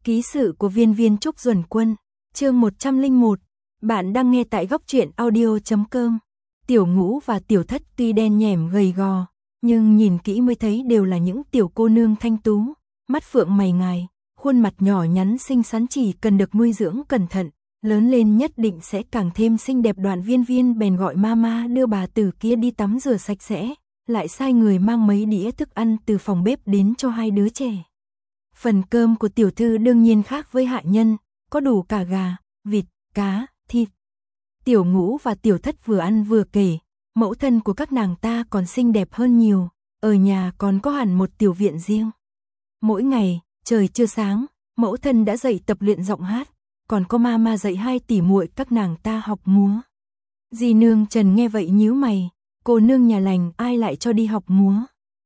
Ký sự của viên viên Trúc Duẩn Quân, chương 101, bạn đang nghe tại góc truyện audio.com. Tiểu Ngũ và Tiểu Thất tuy đen nhẻm gầy gò, nhưng nhìn kỹ mới thấy đều là những tiểu cô nương thanh tú, mắt phượng mày ngài, khuôn mặt nhỏ nhắn xinh xắn, chỉ cần được nuôi dưỡng cẩn thận, lớn lên nhất định sẽ càng thêm xinh đẹp. Đoạn viên viên bèn gọi mama đưa bà tử kia đi tắm rửa sạch sẽ, lại sai người mang mấy đĩa thức ăn từ phòng bếp đến cho hai đứa trẻ. Phần cơm của tiểu thư đương nhiên khác với hạ nhân, có đủ cả gà, vịt, cá, thịt. Tiểu Ngũ và Tiểu Thất vừa ăn vừa kể, mẫu thân của các nàng ta còn xinh đẹp hơn nhiều, ở nhà còn có hẳn một tiểu viện riêng. Mỗi ngày, trời chưa sáng, mẫu thân đã dậy tập luyện giọng hát, còn có mama dạy hai tỷ muội các nàng ta học múa. Dì nương Trần nghe vậy nhíu mày, cô nương nhà lành ai lại cho đi học múa?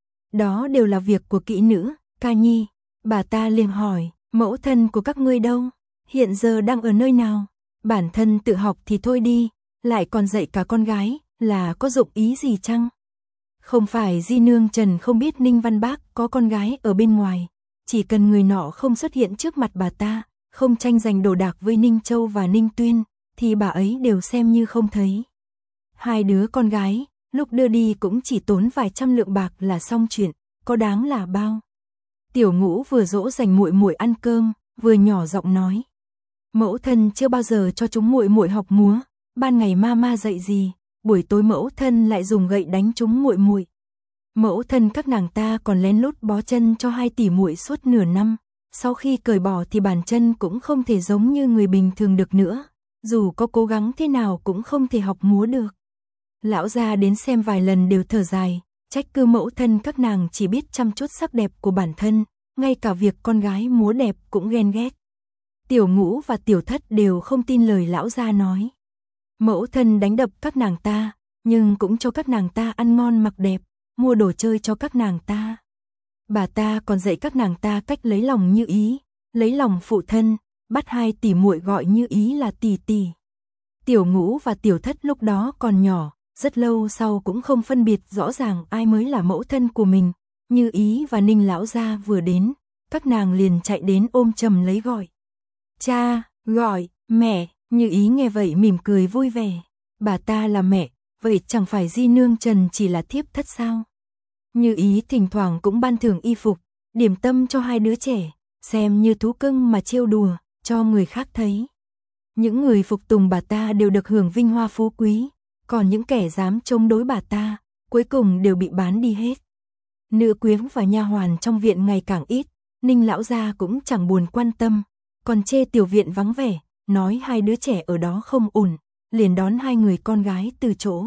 Đó đều là việc của kỹ nữ, ca nhi. Bà ta liền hỏi, mẫu thân của các ngươi đâu? Hiện giờ đang ở nơi nào? Bản thân tự học thì thôi đi, lại còn dạy cả con gái, là có dụng ý gì chăng? Không phải di nương Trần không biết Ninh Văn Bác có con gái ở bên ngoài, chỉ cần người nọ không xuất hiện trước mặt bà ta, không tranh giành đồ đạc với Ninh Châu và Ninh Tuyên, thì bà ấy đều xem như không thấy. Hai đứa con gái, lúc đưa đi cũng chỉ tốn vài trăm lượng bạc là xong chuyện, có đáng là bao? Tiểu Ngũ vừa dỗ dành muội muội ăn cơm, vừa nhỏ giọng nói: mẫu thân chưa bao giờ cho chúng muội muội học múa, ban ngày mama dạy gì, buổi tối mẫu thân lại dùng gậy đánh chúng muội muội. Mẫu thân các nàng ta còn lén lút bó chân cho hai tỷ muội suốt nửa năm, sau khi cởi bỏ thì bàn chân cũng không thể giống như người bình thường được nữa, dù có cố gắng thế nào cũng không thể học múa được. Lão gia đến xem vài lần đều thở dài, trách cứ mẫu thân các nàng chỉ biết chăm chút sắc đẹp của bản thân, ngay cả việc con gái múa đẹp cũng ghen ghét. Tiểu Ngũ và Tiểu Thất đều không tin lời lão gia nói. Mẫu thân đánh đập các nàng ta, nhưng cũng cho các nàng ta ăn ngon mặc đẹp, mua đồ chơi cho các nàng ta. Bà ta còn dạy các nàng ta cách lấy lòng Như Ý, lấy lòng phụ thân, bắt hai tỷ muội gọi Như Ý là tỷ tỷ. Tiểu Ngũ và Tiểu Thất lúc đó còn nhỏ, rất lâu sau cũng không phân biệt rõ ràng ai mới là mẫu thân của mình. Như Ý và Ninh lão gia vừa đến, các nàng liền chạy đến ôm chầm lấy gọi. Cha, gọi, mẹ. Như Ý nghe vậy mỉm cười vui vẻ. Bà ta là mẹ, vậy chẳng phải di nương Trần chỉ là thiếp thất sao? Như Ý thỉnh thoảng cũng ban thưởng y phục, điểm tâm cho hai đứa trẻ, xem như thú cưng mà trêu đùa, cho người khác thấy. Những người phục tùng bà ta đều được hưởng vinh hoa phú quý, còn những kẻ dám chống đối bà ta, cuối cùng đều bị bán đi hết. Nữ quyến và nha hoàn trong viện ngày càng ít, Ninh lão gia cũng chẳng buồn quan tâm, còn chê tiểu viện vắng vẻ, nói hai đứa trẻ ở đó không ổn, liền đón hai người con gái từ chỗ.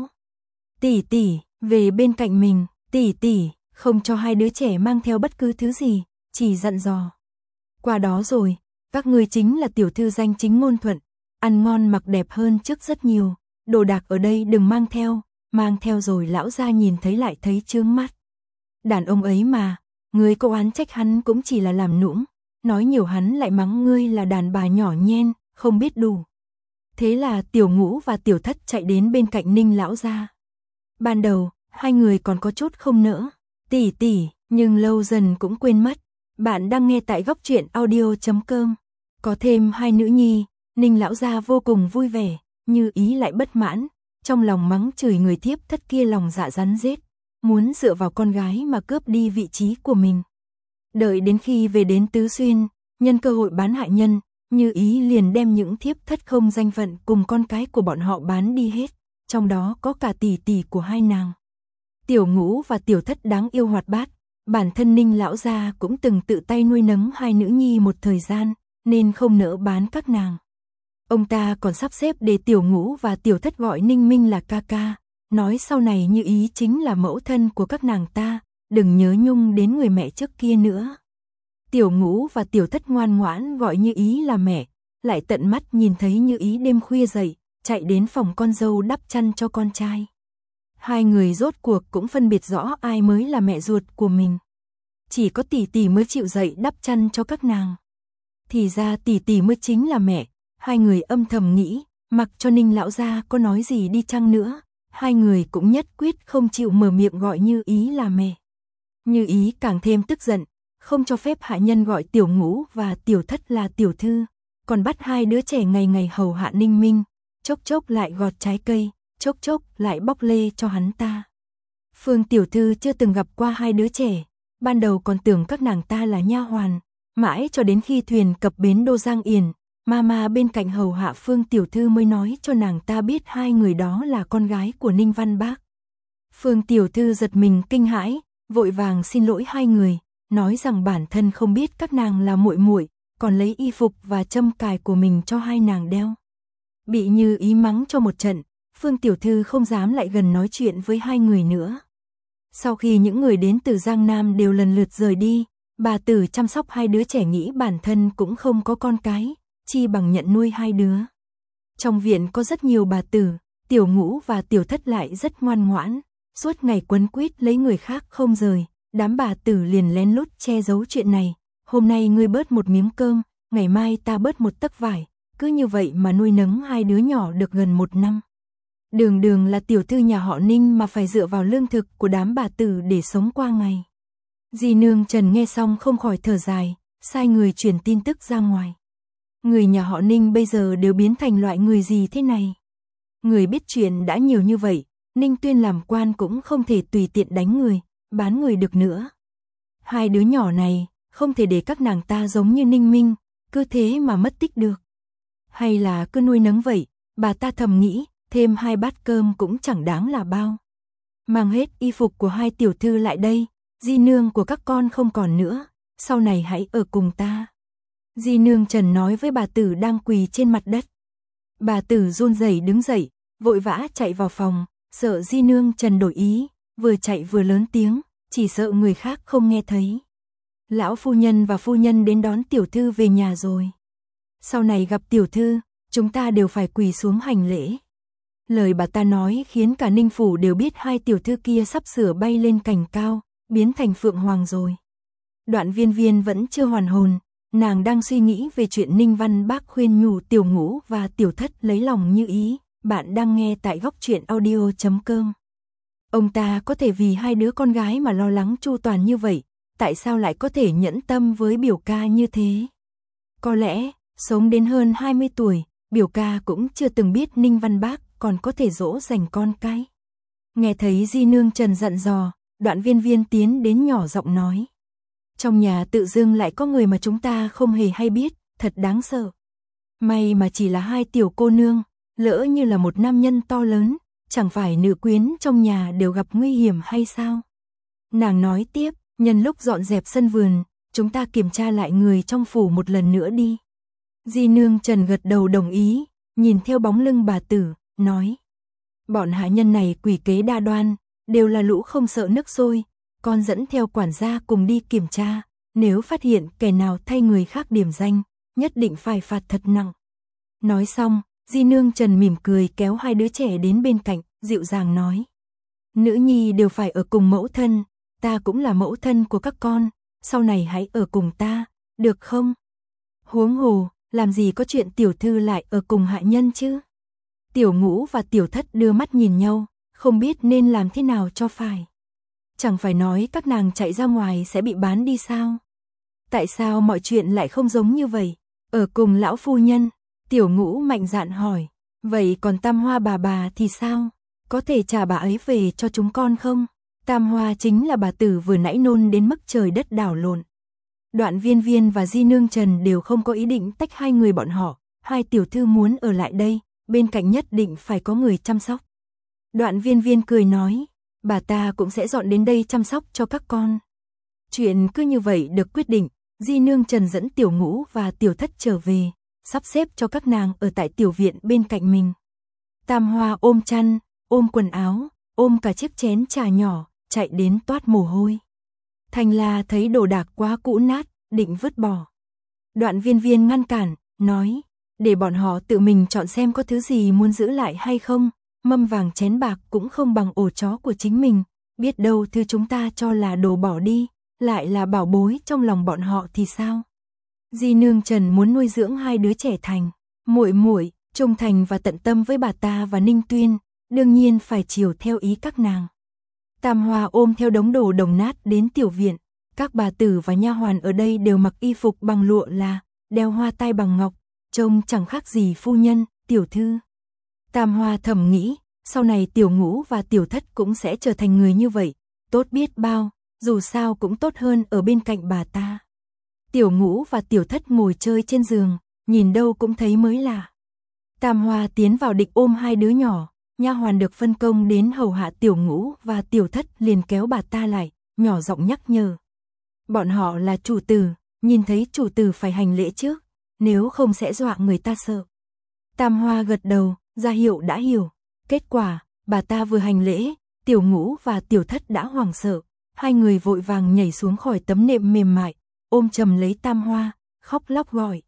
Tỷ tỷ, về bên cạnh mình, tỷ tỷ, không cho hai đứa trẻ mang theo bất cứ thứ gì, chỉ dặn dò. Qua đó rồi, các ngươi chính là tiểu thư danh chính ngôn thuận, ăn ngon mặc đẹp hơn trước rất nhiều, đồ đạc ở đây đừng mang theo rồi lão gia nhìn thấy lại thấy chướng mắt. Đàn ông ấy mà, ngươi có oán trách hắn cũng chỉ là làm nũng, nói nhiều hắn lại mắng ngươi là đàn bà nhỏ nhen, không biết đủ. Thế là Tiểu Ngũ và Tiểu Thất chạy đến bên cạnh Ninh lão gia. Ban đầu, hai người còn có chút không nỡ, tỷ tỷ, nhưng lâu dần cũng quên mất. Bạn đang nghe tại góc truyện audio.com. Có thêm hai nữ nhi, Ninh lão gia vô cùng vui vẻ, Như Ý lại bất mãn, trong lòng mắng chửi người thiếp thất kia lòng dạ rắn rết, muốn dựa vào con gái mà cướp đi vị trí của mình. Đợi đến khi về đến Tứ Xuyên, nhân cơ hội bán hại nhân, Như Ý liền đem những thiếp thất không danh phận cùng con cái của bọn họ bán đi hết, trong đó có cả tỷ tỷ của hai nàng. Tiểu Ngũ và Tiểu Thất đáng yêu hoạt bát, bản thân Ninh lão gia cũng từng tự tay nuôi nấng hai nữ nhi một thời gian, nên không nỡ bán các nàng. Ông ta còn sắp xếp để Tiểu Ngũ và Tiểu Thất gọi Ninh Minh là ca ca, nói sau này Như Ý chính là mẫu thân của các nàng ta, đừng nhớ nhung đến người mẹ trước kia nữa. Tiểu Ngũ và Tiểu Thất ngoan ngoãn gọi Như Ý là mẹ, lại tận mắt nhìn thấy Như Ý đêm khuya dậy, chạy đến phòng con dâu đắp chăn cho con trai. Hai người rốt cuộc cũng phân biệt rõ ai mới là mẹ ruột của mình. Chỉ có tỷ tỷ mới chịu dậy đắp chăn cho các nàng. Thì ra tỷ tỷ mới chính là mẹ, hai người âm thầm nghĩ, mặc cho Ninh lão gia có nói gì đi chăng nữa, hai người cũng nhất quyết không chịu mở miệng gọi Như Ý là mẹ. Như Ý càng thêm tức giận, không cho phép hạ nhân gọi Tiểu Ngũ và Tiểu Thất là tiểu thư, còn bắt hai đứa trẻ ngày ngày hầu hạ Ninh Minh, chốc chốc lại gọt trái cây, chốc chốc lại bóc lê cho hắn ta. Phương tiểu thư chưa từng gặp qua hai đứa trẻ, ban đầu còn tưởng các nàng ta là nha hoàn, mãi cho đến khi thuyền cập bến Đô Giang Yển, Mama bên cạnh hầu hạ Phương tiểu thư mới nói cho nàng ta biết hai người đó là con gái của Ninh Văn Bác. Phương tiểu thư giật mình kinh hãi, vội vàng xin lỗi hai người, nói rằng bản thân không biết các nàng là muội muội, còn lấy y phục và châm cài của mình cho hai nàng đeo. Bị Như Ý mắng cho một trận, Phương tiểu thư không dám lại gần nói chuyện với hai người nữa. Sau khi những người đến từ Giang Nam đều lần lượt rời đi, bà Tử chăm sóc hai đứa trẻ nghĩ bản thân cũng không có con cái, chi bằng nhận nuôi hai đứa. Trong viện có rất nhiều bà Tử, Tiểu Ngũ và Tiểu Thất lại rất ngoan ngoãn, suốt ngày quấn quýt lấy người khác không rời, đám bà Tử liền lén lút che giấu chuyện này. Hôm nay ngươi bớt một miếng cơm, ngày mai ta bớt một tấc vải, cứ như vậy mà nuôi nấng hai đứa nhỏ được gần một năm. Đường đường là tiểu thư nhà họ Ninh mà phải dựa vào lương thực của đám bà Tử để sống qua ngày. Dì nương Trần nghe xong không khỏi thở dài, sai người truyền tin tức ra ngoài. Người nhà họ Ninh bây giờ đều biến thành loại người gì thế này? Người biết chuyện đã nhiều như vậy, Ninh Tuyên làm quan cũng không thể tùy tiện đánh người, bán người được nữa. Hai đứa nhỏ này, không thể để các nàng ta giống như Ninh Minh, cứ thế mà mất tích được. Hay là cứ nuôi nấng vậy, bà ta thầm nghĩ, thêm hai bát cơm cũng chẳng đáng là bao. Mang hết y phục của hai tiểu thư lại đây, di nương của các con không còn nữa, sau này hãy ở cùng ta. Di nương Trần nói với bà Tử đang quỳ trên mặt đất. Bà Tử run rẩy đứng dậy, vội vã chạy vào phòng, sợ di nương Trần đổi ý, vừa chạy vừa lớn tiếng, chỉ sợ người khác không nghe thấy. Lão phu nhân và phu nhân đến đón tiểu thư về nhà rồi. Sau này gặp tiểu thư, chúng ta đều phải quỳ xuống hành lễ. Lời bà ta nói khiến cả Ninh phủ đều biết hai tiểu thư kia sắp sửa bay lên cành cao, biến thành phượng hoàng rồi. Đoạn Viên Viên vẫn chưa hoàn hồn, nàng đang suy nghĩ về chuyện Ninh Văn Bác khuyên nhủ Tiểu Ngũ và Tiểu Thất lấy lòng Như Ý. Bạn đang nghe tại góc truyện audio.com. Ông ta có thể vì hai đứa con gái mà lo lắng chu toàn như vậy, tại sao lại có thể nhẫn tâm với biểu ca như thế? Có lẽ, sống đến hơn 20 tuổi, biểu ca cũng chưa từng biết Ninh Văn Bác còn có thể dỗ dành con cái. Nghe thấy di nương Trần dặn dò, Đoạn Viên Viên tiến đến nhỏ giọng nói. Trong nhà tự dưng lại có người mà chúng ta không hề hay biết, thật đáng sợ. May mà chỉ là hai tiểu cô nương, lỡ như là một nam nhân to lớn, chẳng phải nữ quyến trong nhà đều gặp nguy hiểm hay sao? Nàng nói tiếp, nhân lúc dọn dẹp sân vườn, chúng ta kiểm tra lại người trong phủ một lần nữa đi. Di nương Trần gật đầu đồng ý, nhìn theo bóng lưng bà Tử, nói. Bọn hạ nhân này quỷ kế đa đoan, đều là lũ không sợ nước sôi, con dẫn theo quản gia cùng đi kiểm tra, nếu phát hiện kẻ nào thay người khác điểm danh, nhất định phải phạt thật nặng. Nói xong, di nương Trần mỉm cười kéo hai đứa trẻ đến bên cạnh, dịu dàng nói. Nữ nhi đều phải ở cùng mẫu thân, ta cũng là mẫu thân của các con, sau này hãy ở cùng ta, được không? Huống hồ, làm gì có chuyện tiểu thư lại ở cùng hạ nhân chứ? Tiểu Ngũ và Tiểu Thất đưa mắt nhìn nhau, không biết nên làm thế nào cho phải. Chẳng phải nói các nàng chạy ra ngoài sẽ bị bán đi sao? Tại sao mọi chuyện lại không giống như vậy? Ở cùng lão phu nhân, Tiểu Ngũ mạnh dạn hỏi. Vậy còn Tam Hoa bà thì sao? Có thể trả bà ấy về cho chúng con không? Tam Hoa chính là bà Tử vừa nãy nôn đến mức trời đất đảo lộn. Đoạn Viên Viên và di nương Trần đều không có ý định tách hai người bọn họ. Hai tiểu thư muốn ở lại đây, bên cạnh nhất định phải có người chăm sóc. Đoạn Viên Viên cười nói, bà ta cũng sẽ dọn đến đây chăm sóc cho các con. Chuyện cứ như vậy được quyết định, di nương Trần dẫn Tiểu Ngũ và Tiểu Thất trở về, sắp xếp cho các nàng ở tại tiểu viện bên cạnh mình. Tam Hoa ôm chăn, ôm quần áo, ôm cả chiếc chén trà nhỏ, chạy đến toát mồ hôi. Thanh La thấy đồ đạc quá cũ nát, định vứt bỏ. Đoạn Viên Viên ngăn cản, nói, để bọn họ tự mình chọn xem có thứ gì muốn giữ lại hay không, mâm vàng chén bạc cũng không bằng ổ chó của chính mình, biết đâu thứ chúng ta cho là đồ bỏ đi, lại là bảo bối trong lòng bọn họ thì sao? Di nương Trần muốn nuôi dưỡng hai đứa trẻ thành muội muội, trung thành và tận tâm với bà ta và Ninh Tuyên, đương nhiên phải chiều theo ý các nàng. Tam Hoa ôm theo đống đồ đồng nát đến tiểu viện, Các bà tử và nha hoàn ở đây đều mặc y phục bằng lụa là, đeo hoa tai bằng ngọc, trông chẳng khác gì phu nhân, tiểu thư. Tam Hoa thầm nghĩ, sau này Tiểu Ngũ và Tiểu Thất cũng sẽ trở thành người như vậy, tốt biết bao, dù sao cũng tốt hơn ở bên cạnh bà ta. Tiểu Ngũ và Tiểu Thất ngồi chơi trên giường, nhìn đâu cũng thấy mới lạ. Tam Hoa tiến vào định ôm hai đứa nhỏ, nha hoàn được phân công đến hầu hạ Tiểu Ngũ và Tiểu Thất liền kéo bà ta lại, nhỏ giọng nhắc nhở. Bọn họ là chủ tử, nhìn thấy chủ tử phải hành lễ trước, nếu không sẽ dọa người ta sợ. Tam Hoa gật đầu, ra hiệu đã hiểu. Kết quả, bà ta vừa hành lễ, Tiểu Ngũ và Tiểu Thất đã hoảng sợ, hai người vội vàng nhảy xuống khỏi tấm nệm mềm mại, ôm chầm lấy Tam Hoa, khóc lóc gọi.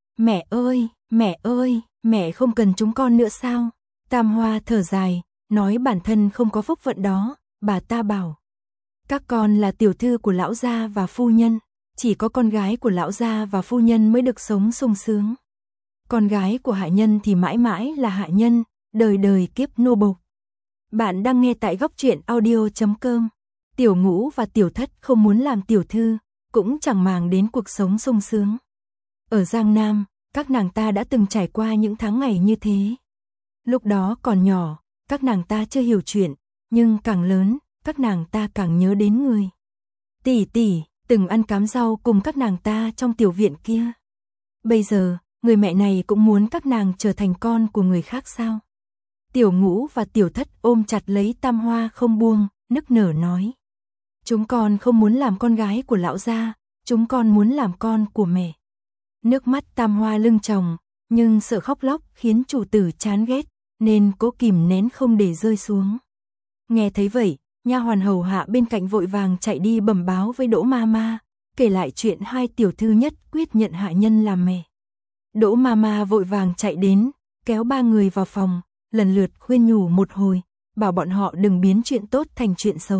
Mẹ ơi, mẹ không cần chúng con nữa sao? Tam Hoa thở dài, nói bản thân không có phúc phận đó, bà ta bảo. Các con là tiểu thư của lão gia và phu nhân, chỉ có con gái của lão gia và phu nhân mới được sống sung sướng. Con gái của hạ nhân thì mãi mãi là hạ nhân, đời đời kiếp nô bộc. Bạn đang nghe tại góc truyện audio.com. Tiểu Ngũ và Tiểu Thất không muốn làm tiểu thư, cũng chẳng màng đến cuộc sống sung sướng. Ở Giang Nam, các nàng ta đã từng trải qua những tháng ngày như thế. Lúc đó còn nhỏ, các nàng ta chưa hiểu chuyện, nhưng càng lớn, các nàng ta càng nhớ đến người. Tỷ tỷ, từng ăn cám rau cùng các nàng ta trong tiểu viện kia. Bây giờ, người mẹ này cũng muốn các nàng trở thành con của người khác sao? Tiểu Ngũ và Tiểu Thất ôm chặt lấy Tam Hoa không buông, nức nở nói. Chúng con không muốn làm con gái của lão gia, chúng con muốn làm con của mẹ. Nước mắt Tam Hoa lưng tròng, nhưng sợ khóc lóc khiến chủ tử chán ghét, nên cố kìm nén không để rơi xuống. Nghe thấy vậy, nha hoàn hầu hạ bên cạnh vội vàng chạy đi bẩm báo với Đỗ Mama, kể lại chuyện hai tiểu thư nhất quyết nhận hạ nhân làm mẹ. Đỗ Mama vội vàng chạy đến, kéo ba người vào phòng, lần lượt khuyên nhủ một hồi, bảo bọn họ đừng biến chuyện tốt thành chuyện xấu.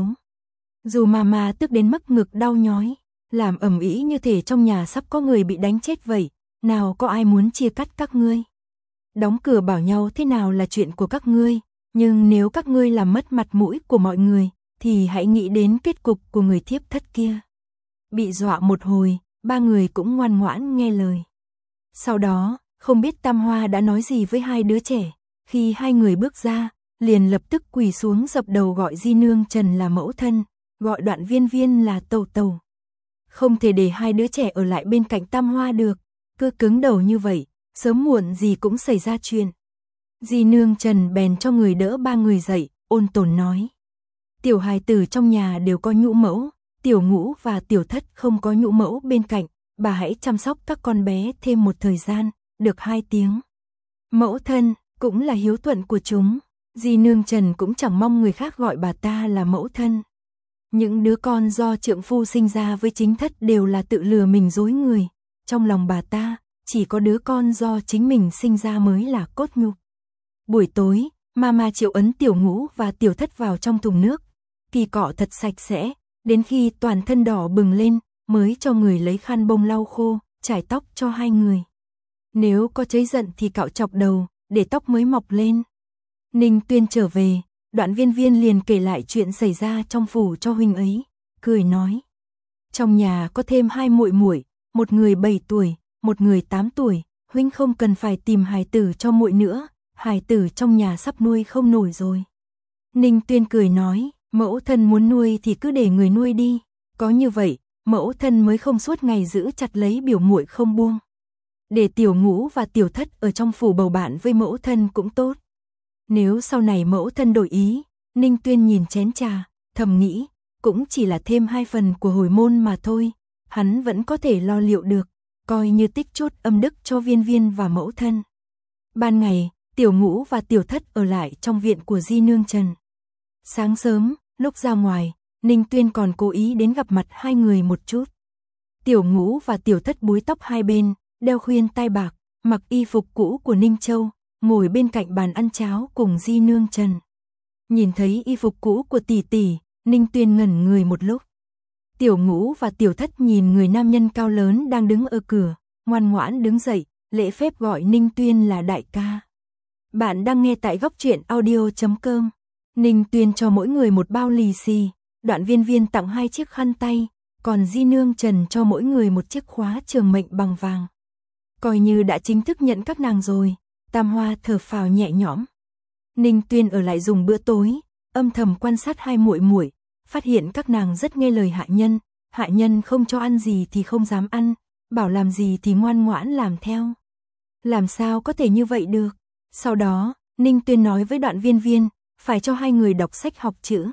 Dù Mama tức đến mức ngực đau nhói, làm ầm ĩ như thể trong nhà sắp có người bị đánh chết vậy, nào có ai muốn chia cắt các ngươi. Đóng cửa bảo nhau thế nào là chuyện của các ngươi, nhưng nếu các ngươi làm mất mặt mũi của mọi người, thì hãy nghĩ đến kết cục của người thiếp thất kia. Bị dọa một hồi, ba người cũng ngoan ngoãn nghe lời. Sau đó, không biết Tam Hoa đã nói gì với hai đứa trẻ, khi hai người bước ra, liền lập tức quỳ xuống dập đầu gọi Di Nương Trần là mẫu thân, gọi Đoạn Viên Viên là tẩu tẩu. Không thể để hai đứa trẻ ở lại bên cạnh Tam Hoa được, cứ cứng đầu như vậy, sớm muộn gì cũng xảy ra chuyện. Di Nương Trần bèn cho người đỡ ba người dậy, ôn tồn nói. Tiểu hài tử trong nhà đều có nhũ mẫu, Tiểu Ngũ và Tiểu Thất không có nhũ mẫu bên cạnh, bà hãy chăm sóc các con bé thêm một thời gian, được 2 tiếng. Mẫu thân, cũng là hiếu thuận của chúng, Di Nương Trần cũng chẳng mong người khác gọi bà ta là mẫu thân. Những đứa con do trượng phu sinh ra với chính thất đều là tự lừa mình dối người, trong lòng bà ta, chỉ có đứa con do chính mình sinh ra mới là cốt nhục. Buổi tối, Mama triệu ấn Tiểu Ngũ và Tiểu Thất vào trong thùng nước, kỳ cọ thật sạch sẽ, đến khi toàn thân đỏ bừng lên, mới cho người lấy khăn bông lau khô, chải tóc cho hai người. Nếu có cháy giận thì cạo chọc đầu, để tóc mới mọc lên. Ninh Tuyên trở về, Đoạn Viên Viên liền kể lại chuyện xảy ra trong phủ cho huynh ấy, cười nói. Trong nhà có thêm 2 muội muội, một người 7 tuổi, một người 8 tuổi, huynh không cần phải tìm hài tử cho muội nữa, hài tử trong nhà sắp nuôi không nổi rồi. Ninh Tuyên cười nói, mẫu thân muốn nuôi thì cứ để người nuôi đi, có như vậy, mẫu thân mới không suốt ngày giữ chặt lấy biểu muội không buông. Để Tiểu Ngũ và Tiểu Thất ở trong phủ bầu bạn với mẫu thân cũng tốt. Nếu sau này mẫu thân đổi ý, Ninh Tuyên nhìn chén trà, thầm nghĩ, cũng chỉ là thêm 2 phần của hồi môn mà thôi, hắn vẫn có thể lo liệu được, coi như tích chút âm đức cho Viên Viên và mẫu thân. Ban ngày, Tiểu Ngũ và Tiểu Thất ở lại trong viện của Di Nương Trần. Sáng sớm, lúc ra ngoài, Ninh Tuyên còn cố ý đến gặp mặt hai người một chút. Tiểu Ngũ và Tiểu Thất búi tóc hai bên, đeo khuyên tai bạc, mặc y phục cũ của Ninh Châu, ngồi bên cạnh bàn ăn cháo cùng Di Nương Trần. Nhìn thấy y phục cũ của tỷ tỷ, Ninh Tuyên ngẩn người một lúc. Tiểu Ngũ và Tiểu Thất nhìn người nam nhân cao lớn đang đứng ở cửa, ngoan ngoãn đứng dậy, lễ phép gọi Ninh Tuyên là đại ca. Bạn đang nghe tại góc truyện audio.com. Ninh Tuyên cho mỗi người một bao lì xì, Đoạn Viên Viên tặng 2 chiếc khăn tay, còn Di Nương Trần cho mỗi người một chiếc khóa trường mệnh bằng vàng. Coi như đã chính thức nhận các nàng rồi, Tam Hoa thở phào nhẹ nhõm. Ninh Tuyên ở lại dùng bữa tối, âm thầm quan sát hai muội muội, phát hiện các nàng rất nghe lời hạ nhân không cho ăn gì thì không dám ăn, bảo làm gì thì ngoan ngoãn làm theo. Làm sao có thể như vậy được? Sau đó, Ninh Tuyên nói với Đoạn Viên Viên, phải cho hai người đọc sách học chữ.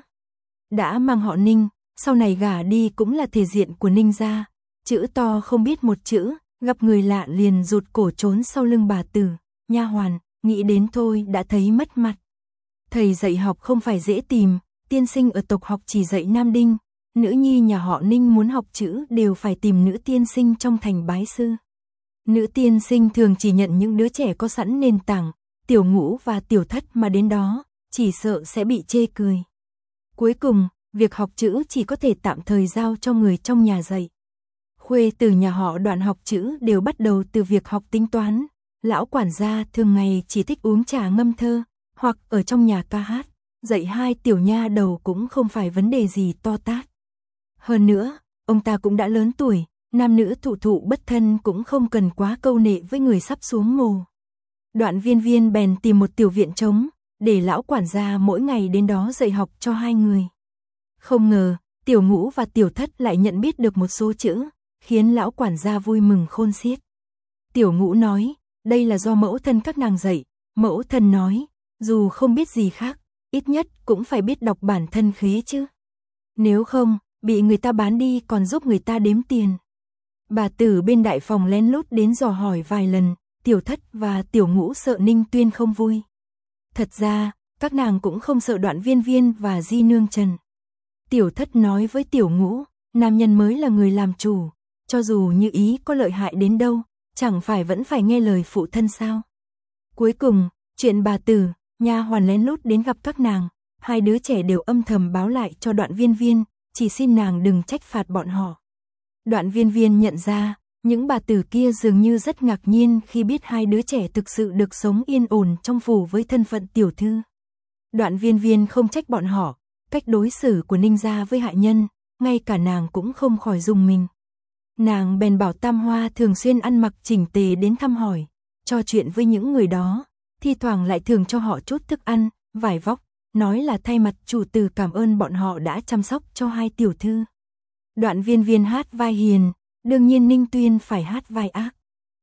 Đã mang họ Ninh, sau này gả đi cũng là thể diện của Ninh gia, chữ to không biết một chữ, gặp người lạ liền rụt cổ trốn sau lưng bà tử, nha hoàn, nghĩ đến thôi đã thấy mất mặt. Thầy dạy học không phải dễ tìm, tiên sinh ở tộc học chỉ dạy nam đinh, nữ nhi nhà họ Ninh muốn học chữ đều phải tìm nữ tiên sinh trong thành bái sư. Nữ tiên sinh thường chỉ nhận những đứa trẻ có sẵn nền tảng, Tiểu Ngũ và Tiểu Thất mà đến đó, chỉ sợ sẽ bị chê cười. Cuối cùng, việc học chữ chỉ có thể tạm thời giao cho người trong nhà dạy. Khuê từ nhà họ Đoạn học chữ đều bắt đầu từ việc học tính toán, lão quản gia thường ngày chỉ thích uống trà ngâm thơ, hoặc ở trong nhà ca hát, dạy hai tiểu nha đầu cũng không phải vấn đề gì to tát. Hơn nữa, ông ta cũng đã lớn tuổi, nam nữ thụ thụ bất thân cũng không cần quá câu nệ với người sắp xuống mồ. Đoạn Viên Viên bèn tìm một tiểu viện trống, để lão quản gia mỗi ngày đến đó dạy học cho hai người. Không ngờ, Tiểu Ngũ và Tiểu Thất lại nhận biết được một số chữ, khiến lão quản gia vui mừng khôn xiết. Tiểu Ngũ nói, đây là do mẫu thân các nàng dạy. Mẫu thân nói, dù không biết gì khác, ít nhất cũng phải biết đọc bản thân khế chứ. Nếu không, bị người ta bán đi còn giúp người ta đếm tiền. Bà tử bên đại phòng lén lút đến dò hỏi vài lần, Tiểu Thất và Tiểu Ngũ sợ Ninh Tuyên không vui. Thật ra, các nàng cũng không sợ Đoạn Viên Viên và Di Nương Trần. Tiểu Thất nói với Tiểu Ngũ, nam nhân mới là người làm chủ, cho dù như ý có lợi hại đến đâu, chẳng phải vẫn phải nghe lời phụ thân sao. Cuối cùng, chuyện bà tử, nha hoàn lén lút đến gặp các nàng, hai đứa trẻ đều âm thầm báo lại cho Đoạn Viên Viên, chỉ xin nàng đừng trách phạt bọn họ. Đoạn Viên Viên nhận ra, những bà tử kia dường như rất ngạc nhiên khi biết hai đứa trẻ thực sự được sống yên ổn trong phủ với thân phận tiểu thư. Đoạn Viên Viên không trách bọn họ, cách đối xử của Ninh gia với hạ nhân, ngay cả nàng cũng không khỏi rùng mình. Nàng bèn bảo Tam Hoa thường xuyên ăn mặc chỉnh tề đến thăm hỏi, trò chuyện với những người đó, thi thoảng lại thường cho họ chút thức ăn, vải vóc, nói là thay mặt chủ tử cảm ơn bọn họ đã chăm sóc cho hai tiểu thư. Đoạn Viên Viên hát vai hiền, đương nhiên Ninh Tuyên phải hát vai ác.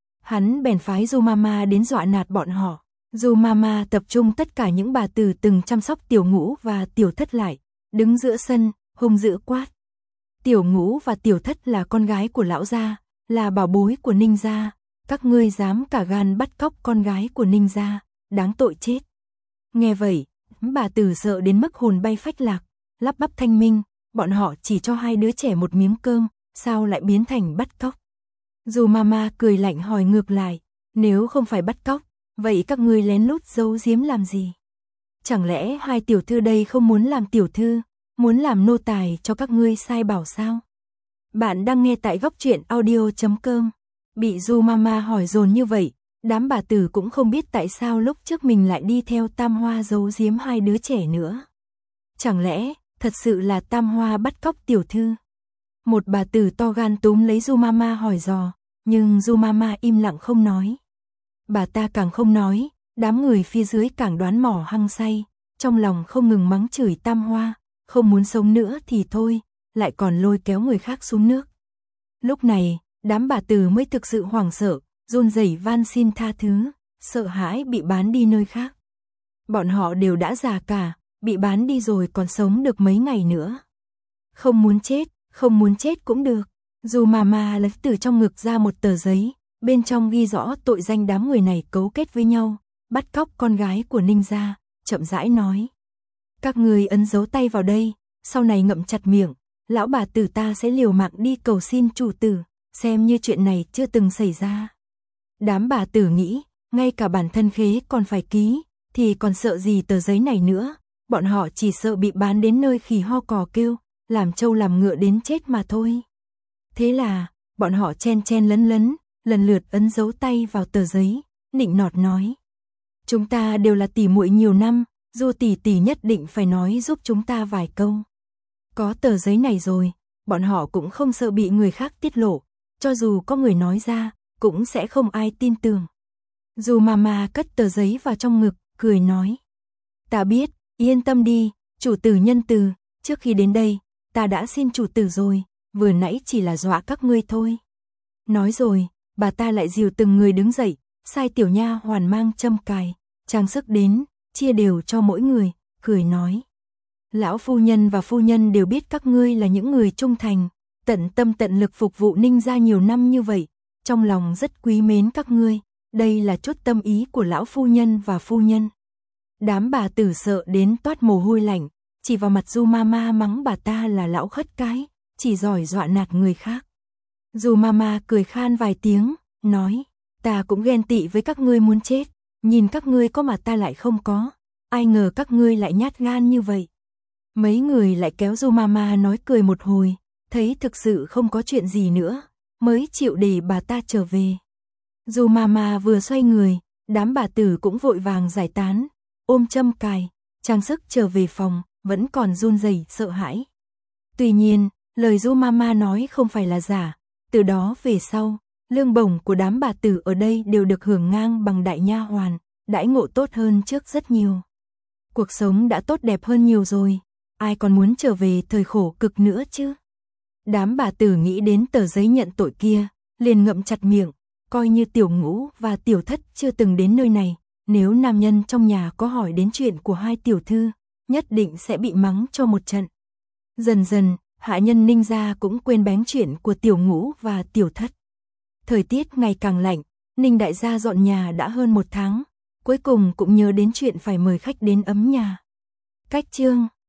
Hắn bèn phái Du Mama đến dọa nạt bọn họ. Du Mama tập trung tất cả những bà tử từng chăm sóc Tiểu Ngũ và Tiểu Thất lại, đứng giữa sân, hung dữ quát. Tiểu Ngũ và Tiểu Thất là con gái của lão gia, là bảo bối của Ninh gia, các ngươi dám cả gan bắt cóc con gái của Ninh gia, đáng tội chết. Nghe vậy, bà tử sợ đến mức hồn bay phách lạc, lắp bắp thanh minh, bọn họ chỉ cho hai đứa trẻ một miếng cơm, sao lại biến thành bắt cóc? Du Mama cười lạnh hỏi ngược lại, nếu không phải bắt cóc, vậy các ngươi lén lút giấu giếm làm gì? Chẳng lẽ hai tiểu thư đây không muốn làm tiểu thư, muốn làm nô tài cho các ngươi sai bảo sao? Bạn đang nghe tại góc truyện audio.com. Bị Du Mama hỏi dồn như vậy, đám bà tử cũng không biết tại sao lúc trước mình lại đi theo Tam Hoa giấu giếm hai đứa trẻ nữa. Chẳng lẽ, thật sự là Tam Hoa bắt cóc tiểu thư? Một bà tử to gan túm lấy Du Mama hỏi dò, nhưng Du Mama im lặng không nói. Bà ta càng không nói, đám người phía dưới càng đoán mò hăng say, trong lòng không ngừng mắng chửi Tam Hoa, không muốn sống nữa thì thôi, lại còn lôi kéo người khác xuống nước. Lúc này, đám bà tử mới thực sự hoảng sợ, run rẩy van xin tha thứ, sợ hãi bị bán đi nơi khác. Bọn họ đều đã già cả, bị bán đi rồi còn sống được mấy ngày nữa. Không muốn chết cũng được. Du Mama lấy từ trong ngực ra một tờ giấy, bên trong ghi rõ tội danh đám người này cấu kết với nhau, bắt cóc con gái của Ninh gia, chậm rãi nói. Các người ấn dấu tay vào đây, sau này ngậm chặt miệng, lão bà tử ta sẽ liều mạng đi cầu xin chủ tử, xem như chuyện này chưa từng xảy ra. Đám bà tử nghĩ, ngay cả bản thân khế còn phải ký, thì còn sợ gì tờ giấy này nữa, bọn họ chỉ sợ bị bán đến nơi khỉ ho cò kêu, làm trâu làm ngựa đến chết mà thôi. Thế là, bọn họ chen chen lấn lấn, lần lượt ấn dấu tay vào tờ giấy, nịnh nọt nói. Chúng ta đều là tỉ muội nhiều năm, Du tỷ tỷ nhất định phải nói giúp chúng ta vài câu. Có tờ giấy này rồi, bọn họ cũng không sợ bị người khác tiết lộ, cho dù có người nói ra, cũng sẽ không ai tin tưởng. Dù Mama cất tờ giấy vào trong ngực, cười nói. Ta biết, yên tâm đi, chủ tử nhân từ, trước khi đến đây, ta đã xin chủ tử rồi, vừa nãy chỉ là dọa các ngươi thôi. Nói rồi, bà ta lại dìu từng người đứng dậy, sai tiểu nha hoàn mang châm cài, trang sức đến, chia đều cho mỗi người, cười nói. Lão phu nhân và phu nhân đều biết các ngươi là những người trung thành, tận tâm tận lực phục vụ Ninh gia nhiều năm như vậy, trong lòng rất quý mến các ngươi, đây là chút tâm ý của lão phu nhân và phu nhân. Đám bà tử sợ đến toát mồ hôi lạnh, chỉ vào mặt Du Mama mắng bà ta là lão khất cái, chỉ giỏi dọa nạt người khác. Du Mama cười khan vài tiếng, nói, ta cũng ghen tị với các ngươi muốn chết, nhìn các ngươi có mà ta lại không có, ai ngờ các ngươi lại nhát gan như vậy. Mấy người lại kéo Du Mama nói cười một hồi, thấy thực sự không có chuyện gì nữa, mới chịu để bà ta trở về. Du Mama vừa xoay người, đám bà tử cũng vội vàng giải tán, ôm châm cài, trang sức trở về phòng, vẫn còn run rẩy sợ hãi. Tuy nhiên, lời Du Mama nói không phải là giả, từ đó về sau, lương bổng của đám bà tử ở đây đều được hưởng ngang bằng đại nha hoàn, đãi ngộ tốt hơn trước rất nhiều. Cuộc sống đã tốt đẹp hơn nhiều rồi, ai còn muốn trở về thời khổ cực nữa chứ? Đám bà tử nghĩ đến tờ giấy nhận tội kia, liền ngậm chặt miệng, coi như Tiểu Ngũ và Tiểu Thất chưa từng đến nơi này, nếu nam nhân trong nhà có hỏi đến chuyện của hai tiểu thư, nhất định sẽ bị mắng cho một trận. Dần dần, hạ nhân Ninh gia cũng quên bén chuyện của Tiểu Ngũ và Tiểu Thất. Thời tiết ngày càng lạnh, Ninh đại gia dọn nhà đã hơn 1 tháng, cuối cùng cũng nhớ đến chuyện phải mời khách đến ấm nhà. Cách chương